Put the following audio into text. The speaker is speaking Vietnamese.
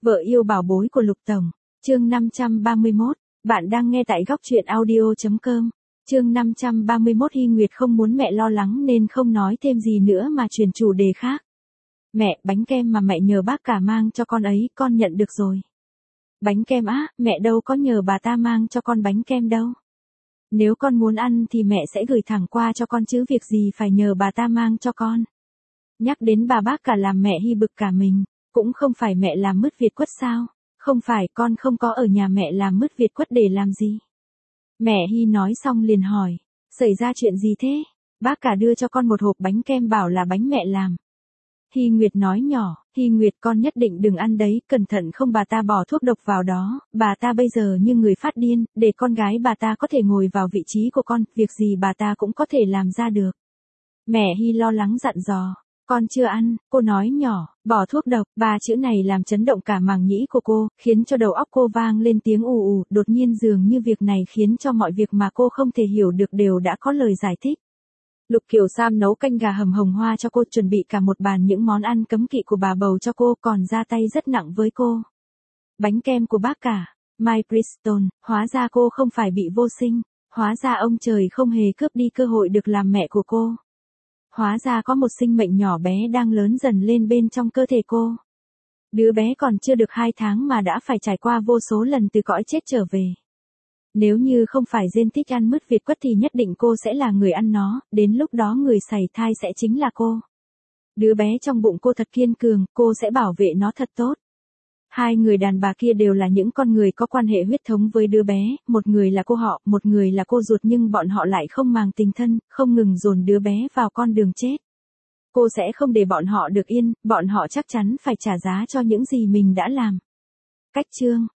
Vợ yêu bảo bối của Lục Tổng, chương 531, bạn đang nghe tại góc truyện audio.com, chương 531. Hy Nguyệt không muốn mẹ lo lắng nên không nói thêm gì nữa mà chuyển chủ đề khác. Mẹ, bánh kem mà mẹ nhờ bác cả mang cho con ấy, con nhận được rồi. Bánh kem á, mẹ đâu có nhờ bà ta mang cho con bánh kem đâu. Nếu con muốn ăn thì mẹ sẽ gửi thẳng qua cho con chứ việc gì phải nhờ bà ta mang cho con. Nhắc đến bà bác cả làm mẹ Hy bực cả mình. Cũng không phải mẹ làm mứt Việt quất sao? Không phải, con không có ở nhà mẹ làm mứt Việt quất để làm gì? Mẹ Hy nói xong liền hỏi, xảy ra chuyện gì thế? Bác cả đưa cho con một hộp bánh kem bảo là bánh mẹ làm. Hy Nguyệt nói nhỏ, Hy Nguyệt con nhất định đừng ăn đấy, cẩn thận không bà ta bỏ thuốc độc vào đó, bà ta bây giờ như người phát điên, để con gái bà ta có thể ngồi vào vị trí của con, việc gì bà ta cũng có thể làm ra được. Mẹ Hy lo lắng dặn dò. Con chưa ăn, cô nói nhỏ, bỏ thuốc độc, ba chữ này làm chấn động cả màng nhĩ của cô, khiến cho đầu óc cô vang lên tiếng ù ù, đột nhiên dường như việc này khiến cho mọi việc mà cô không thể hiểu được đều đã có lời giải thích. Lục Kiều Sam nấu canh gà hầm hồng hoa cho cô, chuẩn bị cả một bàn những món ăn cấm kỵ của bà bầu cho cô, còn ra tay rất nặng với cô. Bánh kem của bác cả, Mike Bristol, hóa ra cô không phải bị vô sinh, hóa ra ông trời không hề cướp đi cơ hội được làm mẹ của cô. Hóa ra có một sinh mệnh nhỏ bé đang lớn dần lên bên trong cơ thể cô. Đứa bé còn chưa được 2 tháng mà đã phải trải qua vô số lần từ cõi chết trở về. Nếu như không phải Jane thích ăn mứt Việt quất thì nhất định cô sẽ là người ăn nó, đến lúc đó người sảy thai sẽ chính là cô. Đứa bé trong bụng cô thật kiên cường, cô sẽ bảo vệ nó thật tốt. Hai người đàn bà kia đều là những con người có quan hệ huyết thống với đứa bé, một người là cô họ, một người là cô ruột, nhưng bọn họ lại không màng tình thân, không ngừng dồn đứa bé vào con đường chết. Cô sẽ không để bọn họ được yên, bọn họ chắc chắn phải trả giá cho những gì mình đã làm. Cách chương